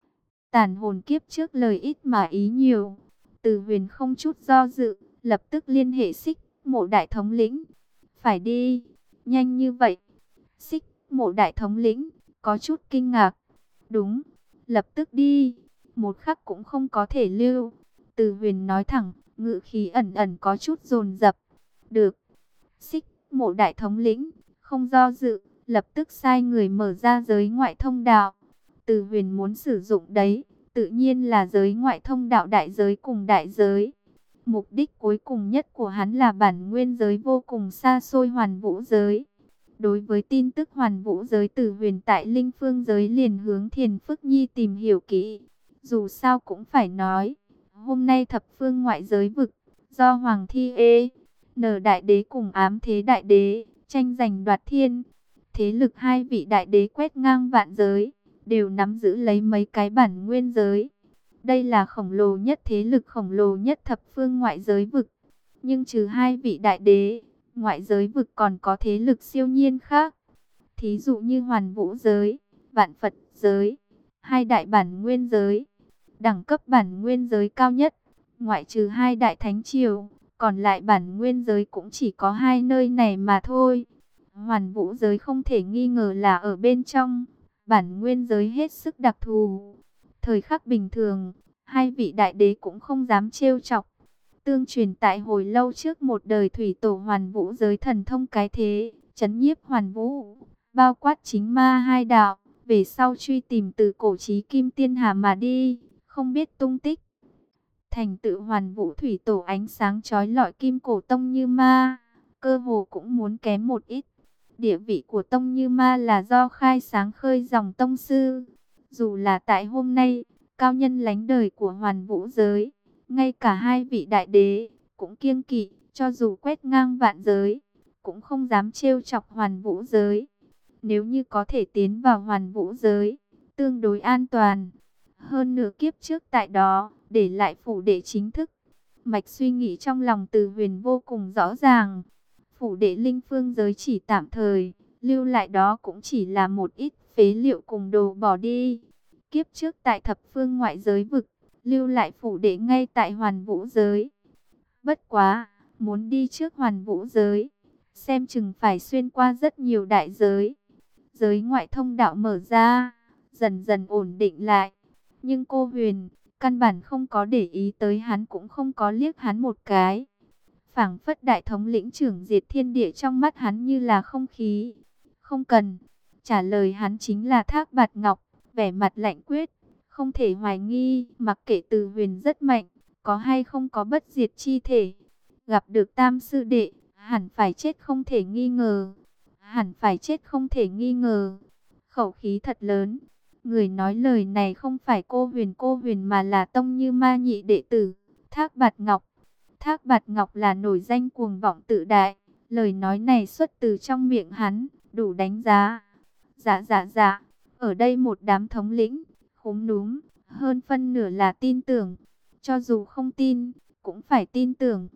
Tàn hồn kiếp trước lời ít mà ý nhiều. Từ Huyền không chút do dự, lập tức liên hệ Xích Mộ đại thống lĩnh. Phải đi, nhanh như vậy. Xích Mộ đại thống lĩnh có chút kinh ngạc. Đúng, lập tức đi, một khắc cũng không có thể lưu. Từ Huyền nói thẳng, ngữ khí ẩn ẩn có chút dồn dập. Được. Xích Mộ đại thống lĩnh không do dự, lập tức sai người mở ra giới ngoại thông đạo. Từ Huyền muốn sử dụng đấy, tự nhiên là giới ngoại thông đạo đại giới cùng đại giới. Mục đích cuối cùng nhất của hắn là bản nguyên giới vô cùng xa xôi Hoàn Vũ giới. Đối với tin tức Hoàn Vũ giới, Từ Huyền tại Linh Phương giới liền hướng Thiền Phức Nhi tìm hiểu kỹ. Dù sao cũng phải nói, hôm nay thập phương ngoại giới vực, do Hoàng Thi Ê, Nở Đại Đế cùng Ám Thế Đại Đế tranh giành đoạt thiên. Thế lực hai vị đại đế quét ngang vạn giới, đều nắm giữ lấy mấy cái bản nguyên giới. Đây là khổng lồ nhất thế lực khổng lồ nhất thập phương ngoại giới vực. Nhưng trừ hai vị đại đế, ngoại giới vực còn có thế lực siêu nhiên khác. Thí dụ như Hoàn Vũ giới, Vạn Phật giới, hai đại bản nguyên giới. Đẳng cấp bản nguyên giới cao nhất, ngoại trừ hai đại thánh triều, còn lại bản nguyên giới cũng chỉ có hai nơi này mà thôi. Hoàn Vũ giới không thể nghi ngờ là ở bên trong. Bản nguyên giới hết sức đặc thù. Thời khắc bình thường, hai vị đại đế cũng không dám trêu chọc. Tương truyền tại hồi lâu trước một đời thủy tổ Hoàn Vũ giới thần thông cái thế, trấn nhiếp Hoàn Vũ, bao quát chính ma hai đạo, về sau truy tìm từ cổ chí kim tiên hà mà đi, không biết tung tích. Thành tựu Hoàn Vũ thủy tổ ánh sáng chói lọi kim cổ tông Như Ma, cơ hồ cũng muốn kém một ít. Địa vị của tông Như Ma là do khai sáng khơi dòng tông sư. Dù là tại hôm nay, cao nhân lánh đời của Hoàn Vũ giới, ngay cả hai vị đại đế cũng kiêng kỵ, cho dù quét ngang vạn giới, cũng không dám trêu chọc Hoàn Vũ giới. Nếu như có thể tiến vào Hoàn Vũ giới, tương đối an toàn. Hơn nửa kiếp trước tại đó, để lại phủ đệ chính thức. Mạch suy nghĩ trong lòng Từ Huyền vô cùng rõ ràng. Phủ đệ Linh Phương giới chỉ tạm thời, lưu lại đó cũng chỉ là một ít phế liệu cùng đồ bỏ đi. Kiếp trước tại thập phương ngoại giới vực, lưu lại phủ đệ ngay tại Hoàn Vũ giới. Bất quá, muốn đi trước Hoàn Vũ giới, xem chừng phải xuyên qua rất nhiều đại giới. Giới ngoại thông đạo mở ra, dần dần ổn định lại. Nhưng cô Huyền, căn bản không có để ý tới hắn, cũng không có liếc hắn một cái. Phảng phất đại thống lĩnh trưởng diệt thiên địa trong mắt hắn như là không khí. Không cần. Trả lời hắn chính là Thác Bạt Ngọc, vẻ mặt lạnh quyết, không thể hoài nghi. Mặc kệ Từ Huyền rất mạnh, có hay không có bất diệt chi thể, gặp được Tam sư đệ, hẳn phải chết không thể nghi ngờ. Hẳn phải chết không thể nghi ngờ. Khẩu khí thật lớn. Người nói lời này không phải cô Huyền cô Huyền mà là tông Như Ma nhị đệ tử, Thác Bạt Ngọc. Thác Bạt Ngọc là nổi danh cuồng vọng tự đại. Lời nói này xuất từ trong miệng hắn, đủ đánh giá. Dạ dạ dạ, ở đây một đám thống lĩnh, khúm núm, hơn phân nửa là tin tưởng. Cho dù không tin, cũng phải tin tưởng.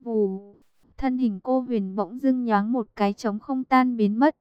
Vù, thân hình cô Huyền bỗng dưng nhoáng một cái trống không tan biến mất.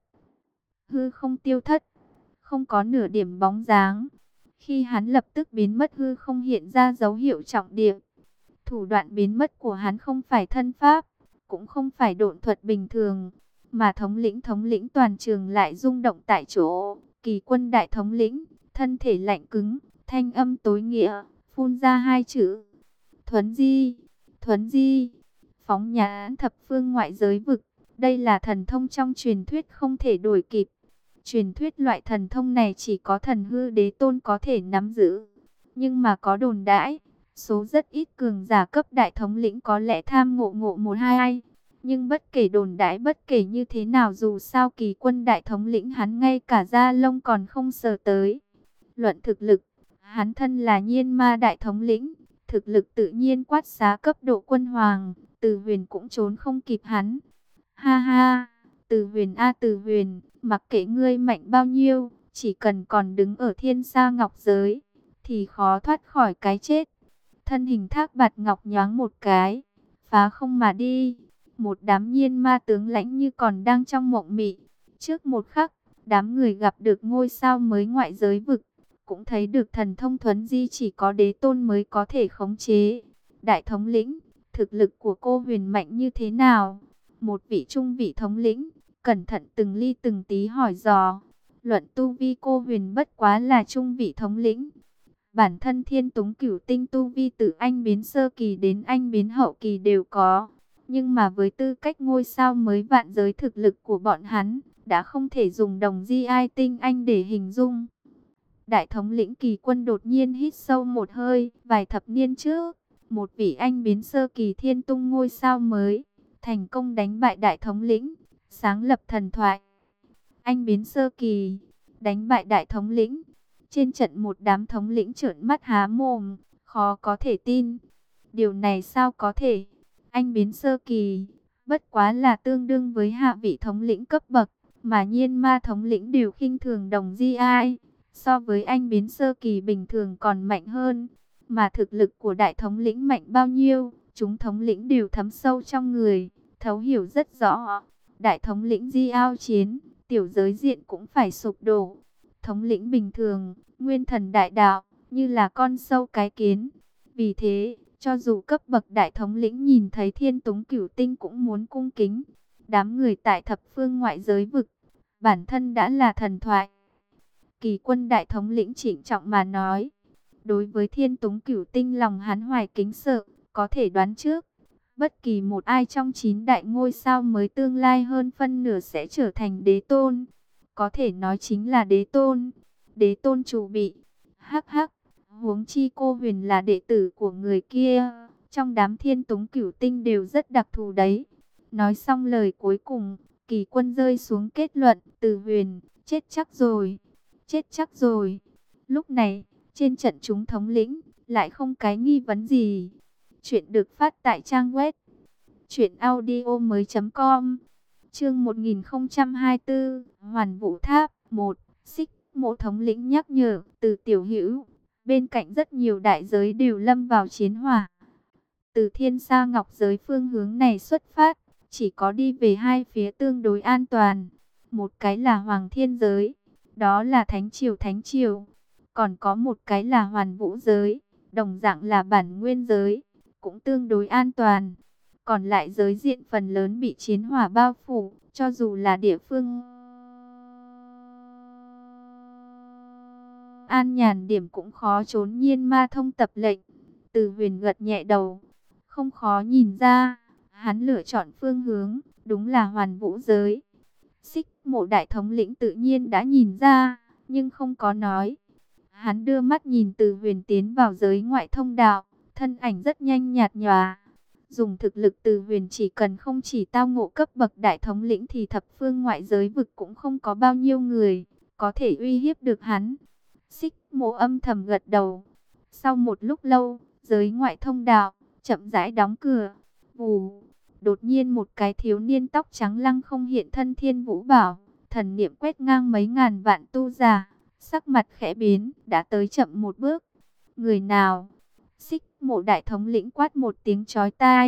Hư không tiêu thất, không có nửa điểm bóng dáng. Khi hắn lập tức biến mất, hư không hiện ra dấu hiệu trọng địa. Thủ đoạn biến mất của hắn không phải thân pháp, cũng không phải độn thuật bình thường, mà thống lĩnh thống lĩnh toàn trường lại rung động tại chỗ. Kỳ Quân đại thống lĩnh, thân thể lạnh cứng, thanh âm tối nghĩa, phun ra hai chữ: Thuấn di, Thuấn di, phóng nhãn thập phương ngoại giới vực. Đây là thần thông trong truyền thuyết không thể đổi kịp. Truyền thuyết loại thần thông này chỉ có thần hư đế tôn có thể nắm giữ. Nhưng mà có đồn đãi, số rất ít cường giả cấp đại thống lĩnh có lẽ tham ngộ ngộ một hai ai. Nhưng bất kể đồn đãi bất kể như thế nào, dù sao Kỳ Quân đại thống lĩnh hắn ngay cả da lông còn không sờ tới. Luận thực lực, hắn thân là Nhiên Ma đại thống lĩnh, thực lực tự nhiên quát xá cấp độ quân hoàng, Từ Huyền cũng trốn không kịp hắn. Ha ha, Từ Huyền a Từ Huyền, mặc kệ ngươi mạnh bao nhiêu, chỉ cần còn đứng ở Thiên Sa Ngọc giới, thì khó thoát khỏi cái chết. Thân hình Thác Bạt Ngọc nhoáng một cái, phá không mà đi. Một đám nhiên ma tướng lãnh như còn đang trong mộng mị. Trước một khắc, đám người gặp được ngôi sao mới ngoại giới vực, cũng thấy được thần thông thuấn di chỉ có đế tôn mới có thể khống chế. Đại thống lĩnh, thực lực của cô Huyền mạnh như thế nào? Một vị trung vị thống lĩnh, cẩn thận từng ly từng tí hỏi dò. Luận tu vi, cô Huyền bất quá là trung vị thống lĩnh. Bản thân Thiên Túng Cửu Tinh tu vi từ anh biến sơ kỳ đến anh biến hậu kỳ đều có. Nhưng mà với tư cách ngôi sao mới vạn giới, thực lực của bọn hắn đã không thể dùng đồng di ai tinh anh để hình dung. Đại thống lĩnh Kỳ Quân đột nhiên hít sâu một hơi. Vài thập niên trước, một vị anh biến sơ kỳ thiên tung ngôi sao mới thành công đánh bại đại thống lĩnh, sáng lập thần thoại. Anh biến sơ kỳ đánh bại đại thống lĩnh. Trên trận một đám thống lĩnh trợn mắt há mồm, khó có thể tin. Điều này sao có thể? Anh biến sơ kỳ bất quá là tương đương với hạ vị thống lĩnh cấp bậc, mà Nhiên Ma thống lĩnh đều khinh thường đồng di ai. So với anh biến sơ kỳ bình thường còn mạnh hơn. Mà thực lực của đại thống lĩnh mạnh bao nhiêu, chúng thống lĩnh đều thấm sâu trong người, thấu hiểu rất rõ. Đại thống lĩnh di ao chiến, tiểu giới diện cũng phải sụp đổ. Thống lĩnh bình thường, nguyên thần đại đạo, như là con sâu cái kiến. Vì thế, cho dù cấp bậc đại thống lĩnh nhìn thấy Thiên Túng Cửu Tinh cũng muốn cung kính. Đám người tại thập phương ngoại giới vực, bản thân đã là thần thoại. Kỳ Quân đại thống lĩnh trịnh trọng mà nói. Đối với Thiên Túng Cửu Tinh, lòng hắn hoài kính sợ, có thể đoán trước. Bất kỳ một ai trong chín đại ngôi sao mới tương lai hơn phân nửa sẽ trở thành đế tôn. Có thể nói chính là đế tôn. Đế tôn chủ bị. Hắc hắc, huống chi cô Huyền là đệ tử của người kia. Trong đám Thiên Túng Cửu Tinh đều rất đặc thù đấy. Nói xong lời cuối cùng, Kỳ Quân rơi xuống kết luận. Từ Huyền, chết chắc rồi. Chết chắc rồi. Lúc này, trên trận chúng thống lĩnh, lại không cái nghi vấn gì. Chuyện được phát tại trang web truyện audio mới chấm com. Chương một nghìn không trăm hai mươi tư, Hoàn Vũ Tháp một. Xích Mộ thống lĩnh nhắc nhở, Từ tiểu hữu, bên cạnh rất nhiều đại giới đều lâm vào chiến hỏa. Từ Thiên Sa Ngọc giới phương hướng này xuất phát, chỉ có đi về hai phía tương đối an toàn. Một cái là Hoàng Thiên giới, đó là Thánh Triều Thánh Triều. Còn có một cái là Hoàn Vũ giới, đồng dạng là bản nguyên giới, cũng tương đối an toàn. Còn lại giới diện phần lớn bị chiến hỏa bao phủ, cho dù là địa phương an nhàn điểm cũng khó trốn Nhiên Ma thông tập lệnh. Từ Huyền gật nhẹ đầu, không khó nhìn ra, hắn lựa chọn phương hướng, đúng là Hoàn Vũ giới. Xích Mộ đại thống lĩnh tự nhiên đã nhìn ra, nhưng không có nói. Hắn đưa mắt nhìn Từ Huyền tiến vào giới ngoại thông đạo, thân ảnh rất nhanh nhạt nhòa. Dùng thực lực Từ Huyền chỉ cần không chỉ tao ngộ cấp bậc đại thống lĩnh thì thập phương ngoại giới vực cũng không có bao nhiêu người có thể uy hiếp được hắn. Xích Mộ âm thầm gật đầu. Sau một lúc lâu, giới ngoại thông đạo chậm rãi đóng cửa. Vù, đột nhiên một cái thiếu niên tóc trắng lăng không hiện thân Thiên Vũ Bảo, thần niệm quét ngang mấy ngàn vạn tu giả, sắc mặt khẽ biến, đã tới chậm một bước. Người nào? Xích Mộ đại thống lĩnh quát một tiếng chói tai.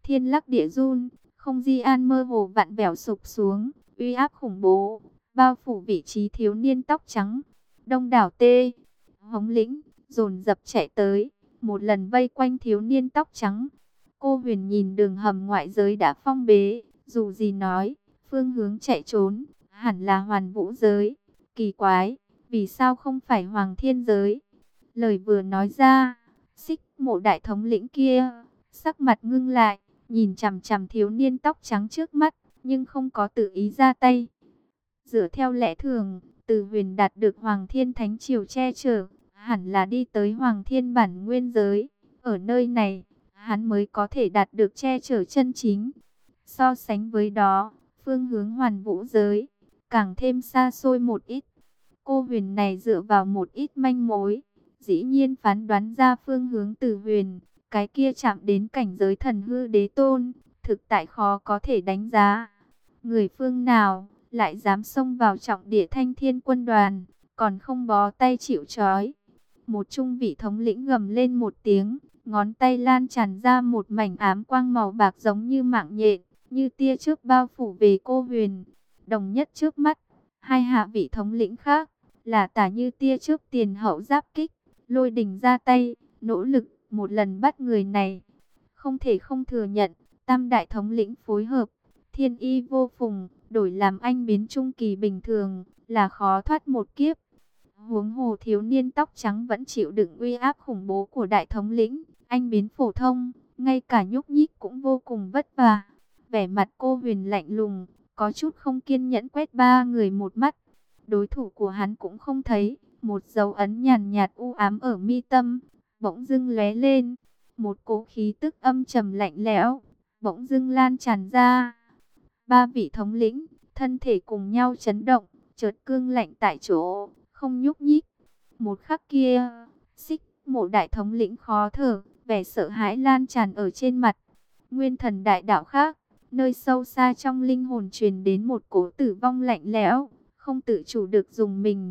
thiên lắc địa run, không gian mơ hồ vặn vẹo sụp xuống, uy áp khủng bố bao phủ vị trí thiếu niên tóc trắng. Đông đảo tê hống lĩnh dồn dập chạy tới, một lần vây quanh thiếu niên tóc trắng. Cô Huyền nhìn đường hầm ngoại giới đã phong bế, dù gì nói, phương hướng chạy trốn hẳn là Hoàn Vũ giới. Kỳ quái, vì sao không phải Hoàng Thiên giới? Lời vừa nói ra, Xích Mộ đại thống lĩnh kia sắc mặt ngưng lại, nhìn chằm chằm thiếu niên tóc trắng trước mắt, nhưng không có tự ý ra tay. Dựa theo lẽ thường, Từ Huyền đạt được Hoàng Thiên Thánh Triều che chở, hẳn là đi tới Hoàng Thiên bản nguyên giới. Ở nơi này, hắn mới có thể đạt được che chở chân chính. So sánh với đó, phương hướng Hoàn Vũ giới càng thêm xa xôi một ít. Cô Huyền này dựa vào một ít manh mối, dĩ nhiên phán đoán ra phương hướng Từ Huyền. Cái kia chạm đến cảnh giới thần hư đế tôn, thực tại khó có thể đánh giá. Người phương nào lại dám xông vào trọng địa Thanh Thiên quân đoàn, còn không bó tay chịu trói. Một trung vị thống lĩnh gầm lên một tiếng, ngón tay lan tràn ra một mảnh ám quang màu bạc giống như mạng nhện, như tia chớp bao phủ về cô Huyền. Đồng nhất trước mắt, hai hạ vị thống lĩnh khác là tả như tia chớp tiền hậu giáp kích, Lôi Đình ra tay, nỗ lực một lần bắt người này. Không thể không thừa nhận, tam đại thống lĩnh phối hợp, thiên y vô phùng, đổi làm anh biến trung kỳ bình thường, là khó thoát một kiếp. Huống hồ thiếu niên tóc trắng vẫn chịu đựng uy áp khủng bố của đại thống lĩnh, anh biến phổ thông, ngay cả nhúc nhích cũng vô cùng vất vả. Vẻ mặt cô Huyền lạnh lùng, có chút không kiên nhẫn quét ba người một mắt. Đối thủ của hắn cũng không thấy, một dấu ấn nhàn nhạt u ám ở mi tâm bỗng dưng lóe lên, một cỗ khí tức âm trầm lạnh lẽo bỗng dưng lan tràn ra. Ba vị thống lĩnh thân thể cùng nhau chấn động, chợt cương lạnh tại chỗ, không nhúc nhích. Một khắc kia, Xích Mộ đại thống lĩnh khó thở, vẻ sợ hãi lan tràn ở trên mặt. Nguyên Thần đại đạo khác, nơi sâu xa trong linh hồn truyền đến một cỗ tử vong lạnh lẽo, không tự chủ được dùng mình.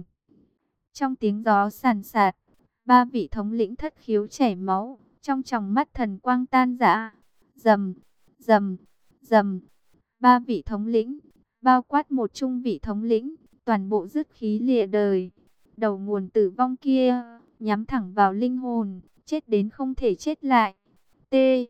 Trong tiếng gió sàn sạt, ba vị thống lĩnh thất khiếu chảy máu, trong tròng mắt thần quang tan rã. Rầm, rầm, rầm. Ba vị thống lĩnh, bao quát một trung vị thống lĩnh, toàn bộ dứt khí lìa đời. Đầu nguồn tử vong kia, nhắm thẳng vào linh hồn, chết đến không thể chết lại. T.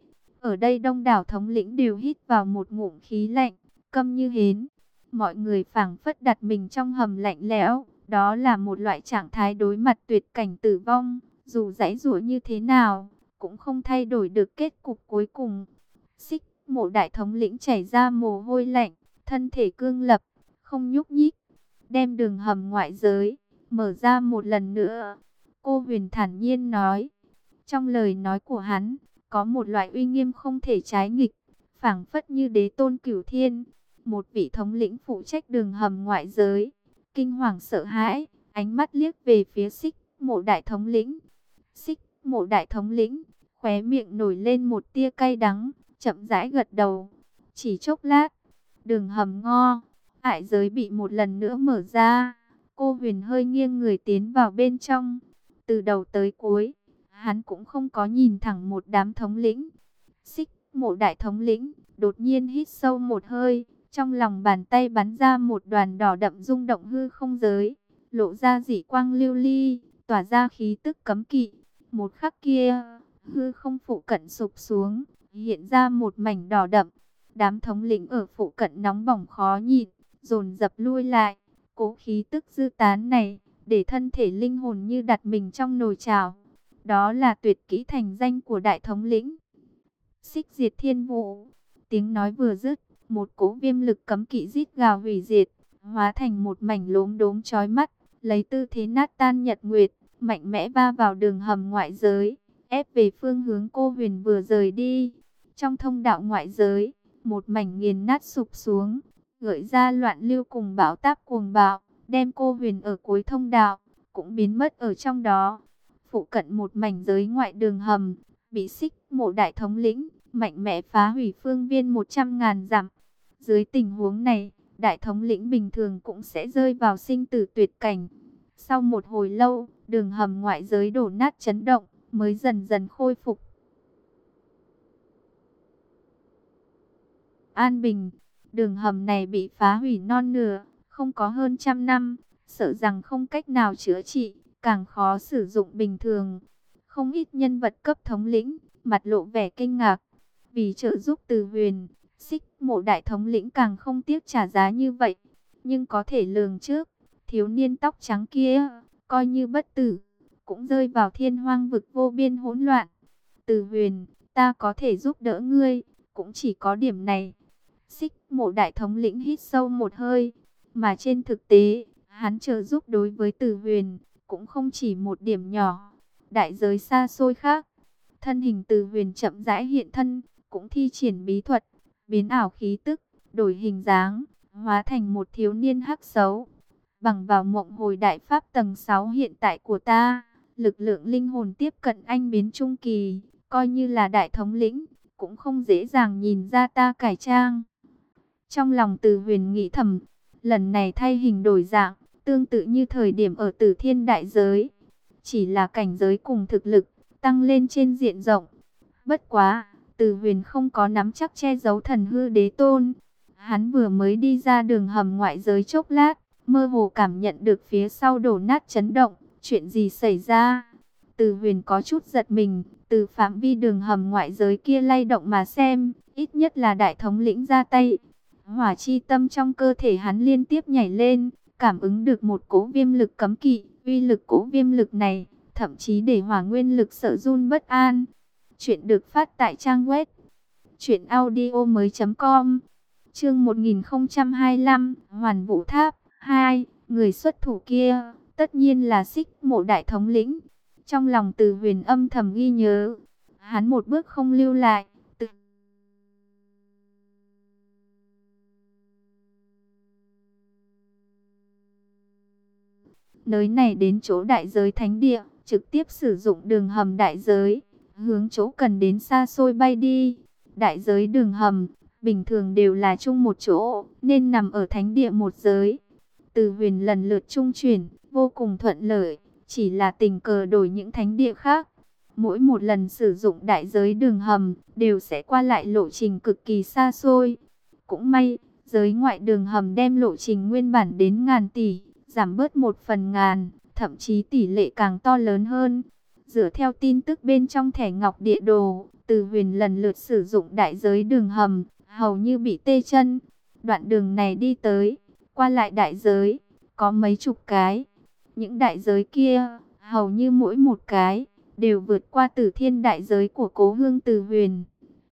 Ở đây đông đảo thống lĩnh đều hít vào một ngụm khí lạnh, câm như hến. Mọi người phảng phất đặt mình trong hầm lạnh lẽo. Đó là một loại trạng thái đối mặt tuyệt cảnh tử vong, dù giãy giụa như thế nào, cũng không thay đổi được kết cục cuối cùng. Xích Mộ đại thống lĩnh chảy ra mồ hôi lạnh, thân thể cương lập, không nhúc nhích, đem đường hầm ngoại giới mở ra một lần nữa. Cô Huyền thản nhiên nói, trong lời nói của hắn có một loại uy nghiêm không thể trái nghịch, phảng phất như đế tôn cửu thiên. Một vị thống lĩnh phụ trách đường hầm ngoại giới kinh hoàng sợ hãi, ánh mắt liếc về phía Xích Mộ đại thống lĩnh. Xích Mộ đại thống lĩnh khóe miệng nổi lên một tia cay đắng, chậm rãi gật đầu. Chỉ chốc lát, đường hầm ngo ải giới bị một lần nữa mở ra. Cô Huyền hơi nghiêng người tiến vào bên trong. Từ đầu tới cuối, hắn cũng không có nhìn thẳng một đám thống lĩnh. Xích Mộ đại thống lĩnh đột nhiên hít sâu một hơi, trong lòng bàn tay bắn ra một đoàn đỏ đậm rung động hư không giới, lộ ra dị quang lưu ly, tỏa ra khí tức cấm kỵ. Một khắc kia, hư không phụ cận sụp xuống, hiện ra một mảnh đỏ đậm. Đám thống lĩnh ở phụ cận nóng bỏng khó nhịn, dồn dập lui lại. Cố khí tức dư tán này, để thân thể linh hồn như đặt mình trong nồi chảo. Đó là tuyệt kỹ thành danh của đại thống lĩnh Xích Diệt Thiên Vũ. Tiếng nói vừa dứt, một cỗ viêm lực cấm kỵ rít gào hủy diệt, hóa thành một mảnh lốm đốm chói mắt, lấy tư thế nát tan nhật nguyệt, mạnh mẽ va vào đường hầm ngoại giới, ép về phương hướng cô Huyền vừa rời đi. Trong thông đạo ngoại giới, một mảnh nghiền nát sụp xuống, gợi ra loạn lưu cùng bão táp cuồng bạo, đem cô Huyền ở cuối thông đạo cũng biến mất ở trong đó. Phụ cận một mảnh giới ngoại đường hầm, bị Xích Mộ đại thống lĩnh mạnh mẽ phá hủy phương viên một trăm ngàn dặm. Dưới tình huống này, đại thống lĩnh bình thường cũng sẽ rơi vào sinh tử tuyệt cảnh. Sau một hồi lâu, đường hầm ngoại giới đổ nát chấn động, mới dần dần khôi phục. an bình. Đường hầm này bị phá hủy non nửa, không có hơn trăm năm, sợ rằng không cách nào chữa trị, càng khó sử dụng bình thường. Không ít nhân vật cấp thống lĩnh, mặt lộ vẻ kinh ngạc. Vì trợ giúp Từ Huyền, Xích Mộ đại thống lĩnh càng không tiếc trả giá như vậy. Nhưng có thể lường trước, thiếu niên tóc trắng kia, coi như bất tử, cũng rơi vào thiên hoang vực vô biên hỗn loạn. Từ Huyền, ta có thể giúp đỡ ngươi, cũng chỉ có điểm này. Xích Mộ đại thống lĩnh hít sâu một hơi, mà trên thực tế, hắn trợ giúp đối với Từ Huyền, cũng không chỉ một điểm nhỏ. Đại giới xa xôi khác, thân hình Từ Huyền chậm rãi hiện thân, cũng thi triển bí thuật, biến ảo khí tức, đổi hình dáng, hóa thành một thiếu niên hắc xấu. Bằng vào mộng hồi đại pháp tầng sáu hiện tại của ta, lực lượng linh hồn tiếp cận anh biến trung kỳ, coi như là đại thống lĩnh, cũng không dễ dàng nhìn ra ta cải trang. Trong lòng Từ Huyền nghĩ thầm, lần này thay hình đổi dạng, tương tự như thời điểm ở Tử Thiên đại giới, chỉ là cảnh giới cùng thực lực tăng lên trên diện rộng. Bất quá, Từ Huyền không có nắm chắc che giấu thần hư đế tôn. Hắn vừa mới đi ra đường hầm ngoại giới chốc lát, mơ hồ cảm nhận được phía sau đổ nát chấn động. Chuyện gì xảy ra? Từ Huyền có chút giật mình, từ phạm vi đường hầm ngoại giới kia lay động mà xem, ít nhất là đại thống lĩnh ra tay. Hỏa chi tâm trong cơ thể hắn liên tiếp nhảy lên, cảm ứng được một cỗ viêm lực cấm kỵ. Uy lực cỗ viêm lực này, thậm chí để hỏa nguyên lực sợ run bất an. Chuyện được phát tại trang web truyện audio mới chấm com. Chương một nghìn không trăm hai mươi lăm, Hoàn Vũ Tháp hai, người xuất thủ kia tất nhiên là Xích Mộ đại thống lĩnh. Trong lòng Từ Huyền âm thầm ghi nhớ, hắn một bước không lưu lại, từ nơi này đến chỗ đại giới thánh địa, trực tiếp sử dụng đường hầm đại giới, hướng chỗ cần đến xa xôi bay đi. Đại giới đường hầm, bình thường đều là chung một chỗ, nên nằm ở thánh địa một giới. Từ Huyền lần lượt trung chuyển, vô cùng thuận lợi, chỉ là tình cờ đổi những thánh địa khác. Mỗi một lần sử dụng đại giới đường hầm, đều sẽ qua lại lộ trình cực kỳ xa xôi. Cũng may, giới ngoại đường hầm đem lộ trình nguyên bản đến ngàn tỷ, giảm bớt một phần ngàn, thậm chí tỷ lệ càng to lớn hơn. Dựa theo tin tức bên trong thẻ ngọc địa đồ, Từ Huyền lần lượt sử dụng đại giới đường hầm, hầu như bị tê chân. Đoạn đường này đi tới, qua lại đại giới, có mấy chục cái. Những đại giới kia, hầu như mỗi một cái, đều vượt qua Tử Thiên đại giới của cố hương Từ Huyền.